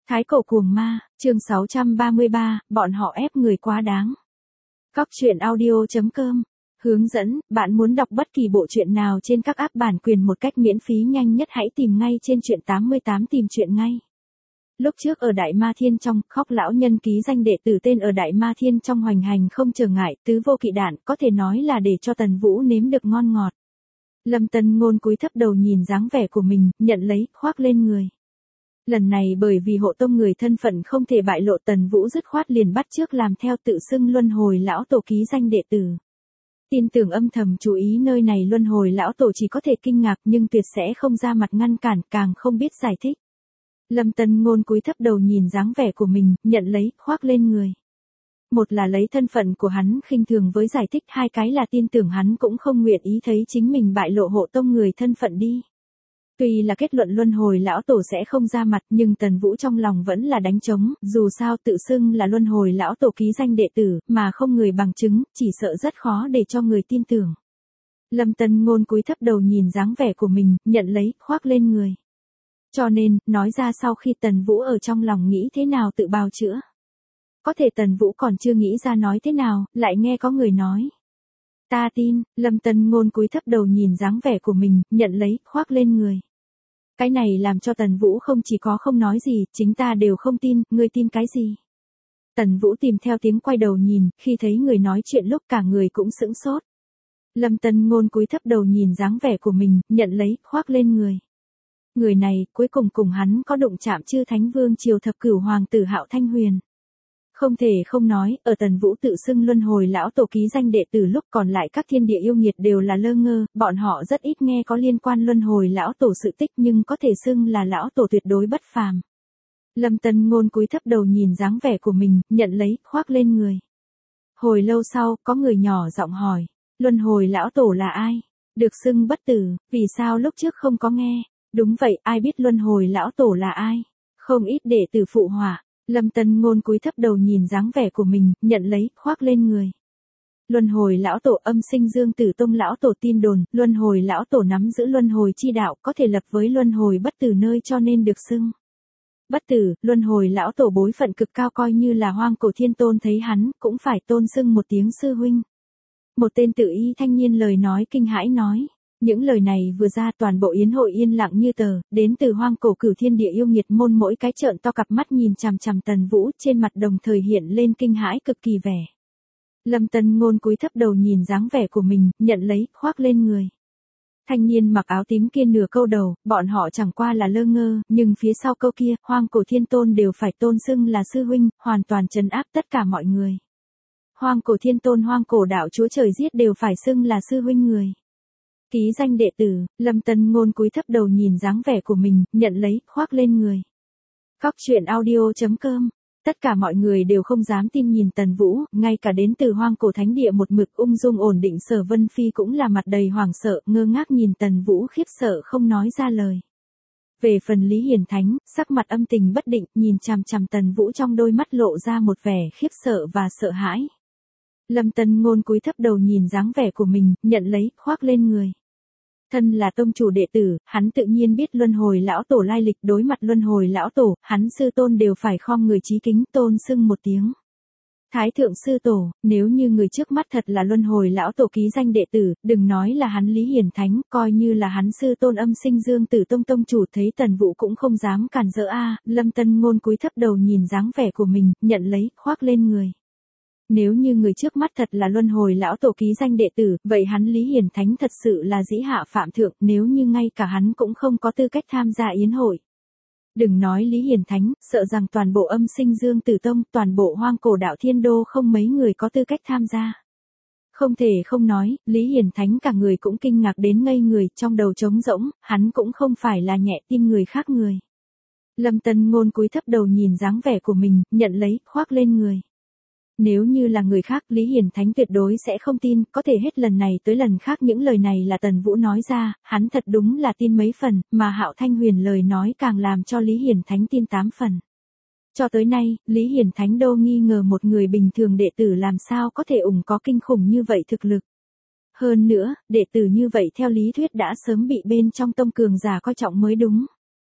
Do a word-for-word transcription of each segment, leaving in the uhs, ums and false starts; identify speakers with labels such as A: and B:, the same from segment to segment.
A: Thái cổ cuồng ma, chương sáu trăm ba mươi ba, bọn họ ép người quá đáng. Góc truyện audio chấm com hướng dẫn, bạn muốn đọc bất kỳ bộ truyện nào trên các app bản quyền một cách miễn phí nhanh nhất hãy tìm ngay trên truyện tám mươi tám tìm truyện ngay. Lúc trước ở Đại Ma Thiên trong, Khóc lão nhân ký danh đệ tử tên ở Đại Ma Thiên trong hoành hành không trở ngại, tứ vô kỵ đạn, có thể nói là để cho Tần Vũ nếm được ngon ngọt. Lâm Tân Ngôn cúi thấp đầu nhìn dáng vẻ của mình, nhận lấy, khoác lên người. Lần này bởi vì hộ tông người thân phận không thể bại lộ, Tần Vũ dứt khoát liền bắt chước làm theo tự xưng luân hồi lão tổ ký danh đệ tử. Tin tưởng âm thầm chú ý nơi này luân hồi lão tổ chỉ có thể kinh ngạc nhưng tuyệt sẽ không ra mặt ngăn cản, càng không biết giải thích. Lâm Tân Ngôn cúi thấp đầu nhìn dáng vẻ của mình, nhận lấy, khoác lên người. Một là lấy thân phận của hắn khinh thường với giải thích, hai cái là tin tưởng hắn cũng không nguyện ý thấy chính mình bại lộ hộ tông người thân phận đi. Tuy là kết luận luân hồi lão tổ sẽ không ra mặt nhưng Tần Vũ trong lòng vẫn là đánh trống, dù sao tự xưng là luân hồi lão tổ ký danh đệ tử, mà không người bằng chứng, chỉ sợ rất khó để cho người tin tưởng. Lâm Tân Ngôn cúi thấp đầu nhìn dáng vẻ của mình, nhận lấy, khoác lên người. Cho nên, nói ra sau khi Tần Vũ ở trong lòng nghĩ thế nào tự bào chữa. Có thể Tần Vũ còn chưa nghĩ ra nói thế nào, lại nghe có người nói. Ta tin, Lâm Tân Ngôn cúi thấp đầu nhìn dáng vẻ của mình, nhận lấy, khoác lên người. Cái này làm cho Tần Vũ không chỉ có không nói gì, chính ta đều không tin, ngươi tin cái gì? Tần Vũ tìm theo tiếng quay đầu nhìn, khi thấy người nói chuyện lúc cả người cũng sững sốt. Lâm Tân Ngôn cúi thấp đầu nhìn dáng vẻ của mình, nhận lấy, khoác lên người. Người này, cuối cùng cùng hắn có đụng chạm chư Thánh Vương triều thập cửu hoàng tử Hạo Thanh Huyền. Không thể không nói, ở Tần Vũ tự xưng luân hồi lão tổ ký danh đệ tử lúc còn lại các thiên địa yêu nghiệt đều là lơ ngơ, bọn họ rất ít nghe có liên quan luân hồi lão tổ sự tích nhưng có thể xưng là lão tổ tuyệt đối bất phàm. Lâm Tân Ngôn cúi thấp đầu nhìn dáng vẻ của mình, nhận lấy, khoác lên người. Hồi lâu sau, có người nhỏ giọng hỏi, luân hồi lão tổ là ai? Được xưng bất tử, vì sao lúc trước không có nghe? Đúng vậy, ai biết luân hồi lão tổ là ai? Không ít đệ tử phụ họa. Lâm Tân Ngôn cúi thấp đầu nhìn dáng vẻ của mình, nhận lấy, khoác lên người. Luân hồi lão tổ âm sinh Dương Tử Tông lão tổ tin đồn, luân hồi lão tổ nắm giữ luân hồi chi đạo, có thể lập với luân hồi bất tử nơi cho nên được xưng bất tử. Luân hồi lão tổ bối phận cực cao, coi như là Hoang Cổ Thiên Tôn thấy hắn, cũng phải tôn xưng một tiếng sư huynh. Một tên tự y thanh niên lời nói kinh hãi nói. Những lời này vừa ra toàn bộ yến hội yên lặng như tờ, đến từ hoang cổ cửu thiên địa yêu nghiệt môn mỗi cái trợn to cặp mắt nhìn chằm chằm Tần Vũ, trên mặt đồng thời hiện lên kinh hãi cực kỳ vẻ. Lâm Tân Ngôn cúi thấp đầu nhìn dáng vẻ của mình, nhận lấy, khoác lên người. Thanh niên mặc áo tím kia nửa câu đầu, bọn họ chẳng qua là lơ ngơ, nhưng phía sau câu kia, Hoang Cổ Thiên Tôn đều phải tôn xưng là sư huynh, hoàn toàn trấn áp tất cả mọi người. Hoang Cổ Thiên Tôn Hoang Cổ đạo chúa trời giết đều phải xưng là sư huynh người. Ký danh đệ tử, Lâm Tân Ngôn cúi thấp đầu nhìn dáng vẻ của mình, nhận lấy, khoác lên người. Góc truyện audio chấm com tất cả mọi người đều không dám tin nhìn Tần Vũ, ngay cả đến từ Hoang Cổ Thánh Địa một mực ung dung ổn định Sở Vân Phi cũng là mặt đầy hoảng sợ, ngơ ngác nhìn Tần Vũ khiếp sợ không nói ra lời. Về phần Lý Hiển Thánh, sắc mặt âm tình bất định, nhìn chằm chằm Tần Vũ trong đôi mắt lộ ra một vẻ khiếp sợ và sợ hãi. Lâm Tân Ngôn cúi thấp đầu nhìn dáng vẻ của mình, nhận lấy, khoác lên người. Thân là tông chủ đệ tử, hắn tự nhiên biết luân hồi lão tổ lai lịch, đối mặt luân hồi lão tổ, hắn sư tôn đều phải khom người chí kính tôn xưng một tiếng. Thái thượng sư tổ, nếu như người trước mắt thật là luân hồi lão tổ ký danh đệ tử, đừng nói là hắn Lý Hiển Thánh, coi như là hắn sư tôn âm sinh Dương Tử Tông tông chủ thấy Tần Vũ cũng không dám cản rỡ a. Lâm Tân Ngôn cúi thấp đầu nhìn dáng vẻ của mình, nhận lấy, khoác lên người. Nếu như người trước mắt thật là luân hồi lão tổ ký danh đệ tử, vậy hắn Lý Hiển Thánh thật sự là dĩ hạ phạm thượng, nếu như ngay cả hắn cũng không có tư cách tham gia yến hội. Đừng nói Lý Hiển Thánh, sợ rằng toàn bộ âm sinh Dương Tử Tông, toàn bộ Hoang Cổ đạo Thiên Đô không mấy người có tư cách tham gia. Không thể không nói, Lý Hiển Thánh cả người cũng kinh ngạc đến ngây người, trong đầu trống rỗng, hắn cũng không phải là nhẹ tin người khác người. Lâm Tân Ngôn cúi thấp đầu nhìn dáng vẻ của mình, nhận lấy, khoác lên người. Nếu như là người khác, Lý Hiển Thánh tuyệt đối sẽ không tin, có thể hết lần này tới lần khác những lời này là Tần Vũ nói ra, hắn thật đúng là tin mấy phần, mà Hạo Thanh Huyền lời nói càng làm cho Lý Hiển Thánh tin tám phần. Cho tới nay, Lý Hiển Thánh đô nghi ngờ một người bình thường đệ tử làm sao có thể ủng có kinh khủng như vậy thực lực. Hơn nữa, đệ tử như vậy theo lý thuyết đã sớm bị bên trong tông cường giả coi trọng mới đúng.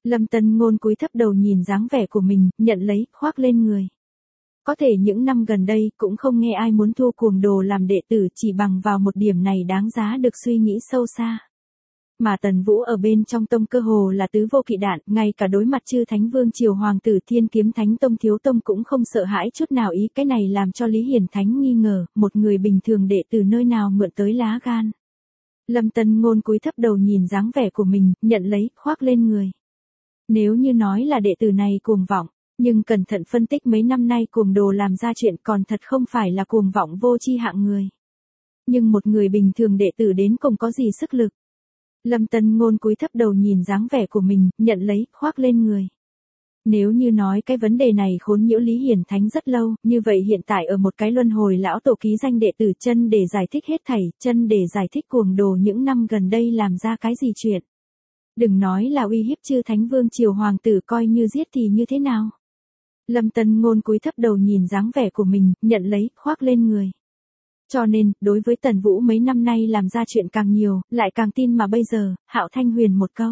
A: Lâm Tân Ngôn cúi thấp đầu nhìn dáng vẻ của mình, nhận lấy, khoác lên người. Có thể những năm gần đây cũng không nghe ai muốn thu cuồng đồ làm đệ tử, chỉ bằng vào một điểm này đáng giá được suy nghĩ sâu xa. Mà Tần Vũ ở bên trong tông cơ hồ là tứ vô kỵ đạn, ngay cả đối mặt chư thánh vương triều hoàng tử Thiên Kiếm Thánh Tông thiếu tông cũng không sợ hãi chút nào. Ý cái này làm cho Lý Hiển Thánh nghi ngờ, một người bình thường đệ tử nơi nào mượn tới lá gan. Lâm Tân Ngôn cúi thấp đầu nhìn dáng vẻ của mình, nhận lấy, khoác lên người. Nếu như nói là đệ tử này cuồng vọng, nhưng cẩn thận phân tích mấy năm nay cuồng đồ làm ra chuyện còn thật không phải là cuồng vọng vô tri hạng người. Nhưng một người bình thường đệ tử đến cùng có gì sức lực. Lâm Tân Ngôn cúi thấp đầu nhìn dáng vẻ của mình, nhận lấy, khoác lên người. Nếu như nói cái vấn đề này khốn nhiễu Lý Hiển Thánh rất lâu, như vậy hiện tại ở một cái luân hồi lão tổ ký danh đệ tử chân để giải thích hết thảy, chân để giải thích cuồng đồ những năm gần đây làm ra cái gì chuyện. Đừng nói là uy hiếp chư thánh vương triều hoàng tử, coi như giết thì như thế nào. Lâm Tân Ngôn cúi thấp đầu nhìn dáng vẻ của mình, nhận lấy, khoác lên người. Cho nên, đối với Tần Vũ mấy năm nay làm ra chuyện càng nhiều, lại càng tin mà bây giờ, Hạo Thanh Huyền một câu.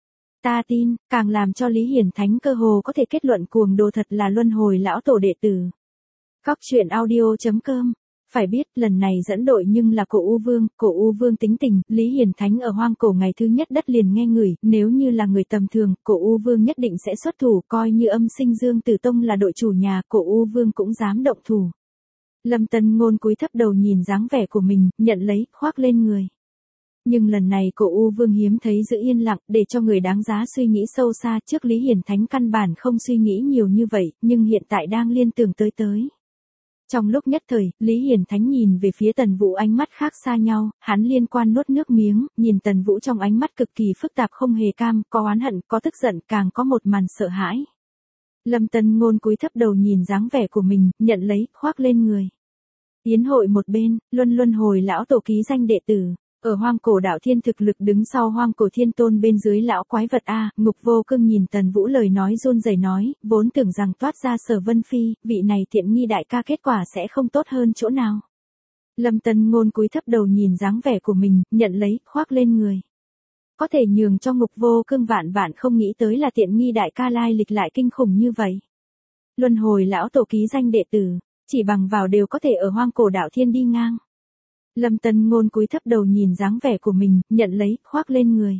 A: Ta tin, càng làm cho Lý Hiển Thánh cơ hồ có thể kết luận cuồng đồ thật là luân hồi lão tổ đệ tử. Cóc truyện audio chấm com. Phải biết, lần này dẫn đội nhưng là cổ U Vương, cổ U Vương tính tình, Lý Hiển Thánh ở hoang cổ ngày thứ nhất đất liền nghe ngửi, nếu như là người tầm thường, cổ U Vương nhất định sẽ xuất thủ, coi như âm sinh Dương Tử Tông là đội chủ nhà, cổ U Vương cũng dám động thủ. Lâm Tân Ngôn cúi thấp đầu nhìn dáng vẻ của mình, nhận lấy, khoác lên người. Nhưng lần này cổ U Vương hiếm thấy giữ yên lặng, để cho người đáng giá suy nghĩ sâu xa. Trước Lý Hiển Thánh căn bản không suy nghĩ nhiều như vậy, nhưng hiện tại đang liên tưởng tới tới. Trong lúc nhất thời, Lý Hiển Thánh nhìn về phía Tần Vũ ánh mắt khác xa nhau, hắn liên quan nuốt nước miếng, nhìn Tần Vũ trong ánh mắt cực kỳ phức tạp, không hề cam, có oán hận, có tức giận, càng có một màn sợ hãi. Lâm Tân Ngôn cúi thấp đầu nhìn dáng vẻ của mình, nhận lấy, khoác lên người. Yến hội một bên, luân luân hồi lão tổ ký danh đệ tử. Ở hoang cổ đạo thiên thực lực đứng sau hoang cổ thiên tôn, bên dưới lão quái vật A. Ngục Vô Cương nhìn Tần Vũ lời nói run rẩy nói, vốn tưởng rằng toát ra Sở Vân Phi, vị này tiện nghi đại ca kết quả sẽ không tốt hơn chỗ nào. Lâm Tân Ngôn cúi thấp đầu nhìn dáng vẻ của mình, nhận lấy, khoác lên người. Có thể nhường cho Ngục Vô Cương vạn vạn không nghĩ tới là tiện nghi đại ca lai lịch lại kinh khủng như vậy. Luân hồi lão tổ ký danh đệ tử, chỉ bằng vào đều có thể ở hoang cổ đạo thiên đi ngang. Lâm Tân Ngôn cúi thấp đầu nhìn dáng vẻ của mình, nhận lấy, khoác lên người.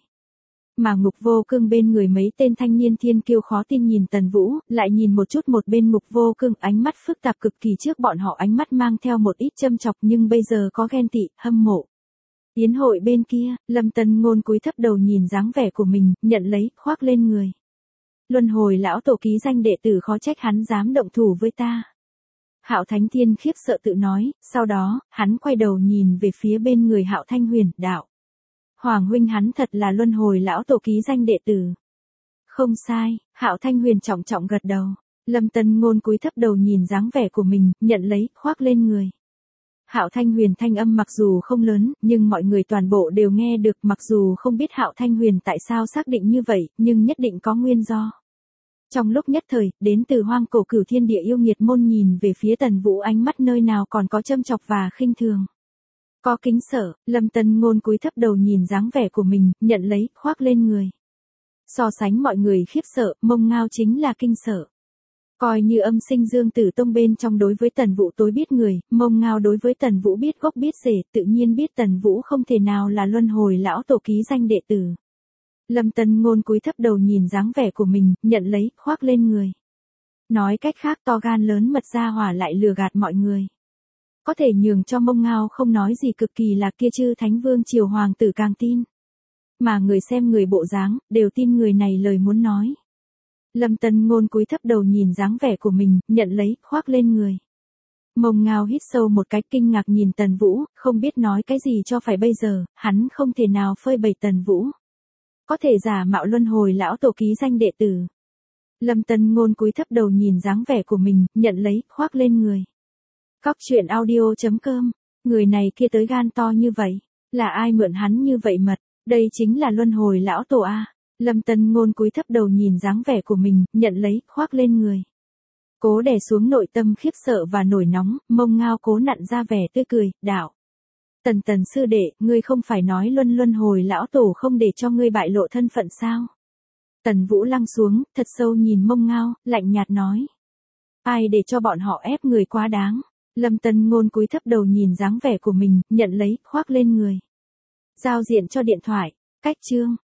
A: Mà Ngục Vô Cương bên người mấy tên thanh niên thiên kiêu khó tin nhìn Tần Vũ, lại nhìn một chút một bên Ngục Vô Cương, ánh mắt phức tạp cực kỳ. Trước bọn họ ánh mắt mang theo một ít châm chọc, nhưng bây giờ có ghen tị, hâm mộ. Yến hội bên kia, Lâm Tân Ngôn cúi thấp đầu nhìn dáng vẻ của mình, nhận lấy, khoác lên người. Luân hồi lão tổ ký danh đệ tử, khó trách hắn dám động thủ với ta. Hạo Thánh Thiên khiếp sợ tự nói, sau đó, hắn quay đầu nhìn về phía bên người Hạo Thanh Huyền, đạo. Hoàng huynh hắn thật là luân hồi lão tổ ký danh đệ tử. Không sai, Hạo Thanh Huyền trọng trọng gật đầu. Lâm Tân Ngôn cúi thấp đầu nhìn dáng vẻ của mình, nhận lấy, khoác lên người. Hạo Thanh Huyền thanh âm mặc dù không lớn, nhưng mọi người toàn bộ đều nghe được, mặc dù không biết Hạo Thanh Huyền tại sao xác định như vậy, nhưng nhất định có nguyên do. Trong lúc nhất thời, đến từ hoang cổ cửu thiên địa yêu nghiệt môn nhìn về phía Tần Vũ, ánh mắt nơi nào còn có châm chọc và khinh thường. Có kính sợ, Lâm Tân Ngôn cúi thấp đầu nhìn dáng vẻ của mình, nhận lấy, khoác lên người. So sánh mọi người khiếp sợ, Mông Ngao chính là kinh sợ. Coi như âm sinh Dương Tử Tông bên trong đối với Tần Vũ tối biết người, Mông Ngao đối với Tần Vũ biết gốc biết rễ, tự nhiên biết Tần Vũ không thể nào là luân hồi lão tổ ký danh đệ tử. Lâm Tân Ngôn cúi thấp đầu nhìn dáng vẻ của mình, nhận lấy, khoác lên người. Nói cách khác, to gan lớn mật ra hỏa lại lừa gạt mọi người. Có thể nhường cho Mông Ngao không nói gì, cực kỳ là kia chư thánh vương triều hoàng tử càng tin. Mà người xem người bộ dáng, đều tin người này lời muốn nói. Lâm Tân Ngôn cúi thấp đầu nhìn dáng vẻ của mình, nhận lấy, khoác lên người. Mông Ngao hít sâu một cái, kinh ngạc nhìn Tần Vũ, không biết nói cái gì cho phải bây giờ, hắn không thể nào phơi bày Tần Vũ. Có thể giả mạo luân hồi lão tổ ký danh đệ tử. Lâm Tân Ngôn cúi thấp đầu nhìn dáng vẻ của mình, nhận lấy, khoác lên người. Cóc truyện audio chấm com. Người này kia tới gan to như vậy, là ai mượn hắn như vậy mật, đây chính là luân hồi lão tổ a. Lâm Tân Ngôn cúi thấp đầu nhìn dáng vẻ của mình, nhận lấy, khoác lên người. Cố đè xuống nội tâm khiếp sợ và nổi nóng, Mông Ngao cố nặn ra vẻ tươi cười, đạo. Tần Tần sư đệ, ngươi không phải nói luân luân hồi lão tổ không để cho ngươi bại lộ thân phận sao? Tần Vũ lăng xuống, thật sâu nhìn Mông Ngao, lạnh nhạt nói. Ai để cho bọn họ ép người quá đáng. Lâm Tân Ngôn cúi thấp đầu nhìn dáng vẻ của mình, nhận lấy, khoác lên người. Giao diện cho điện thoại. Cách chương.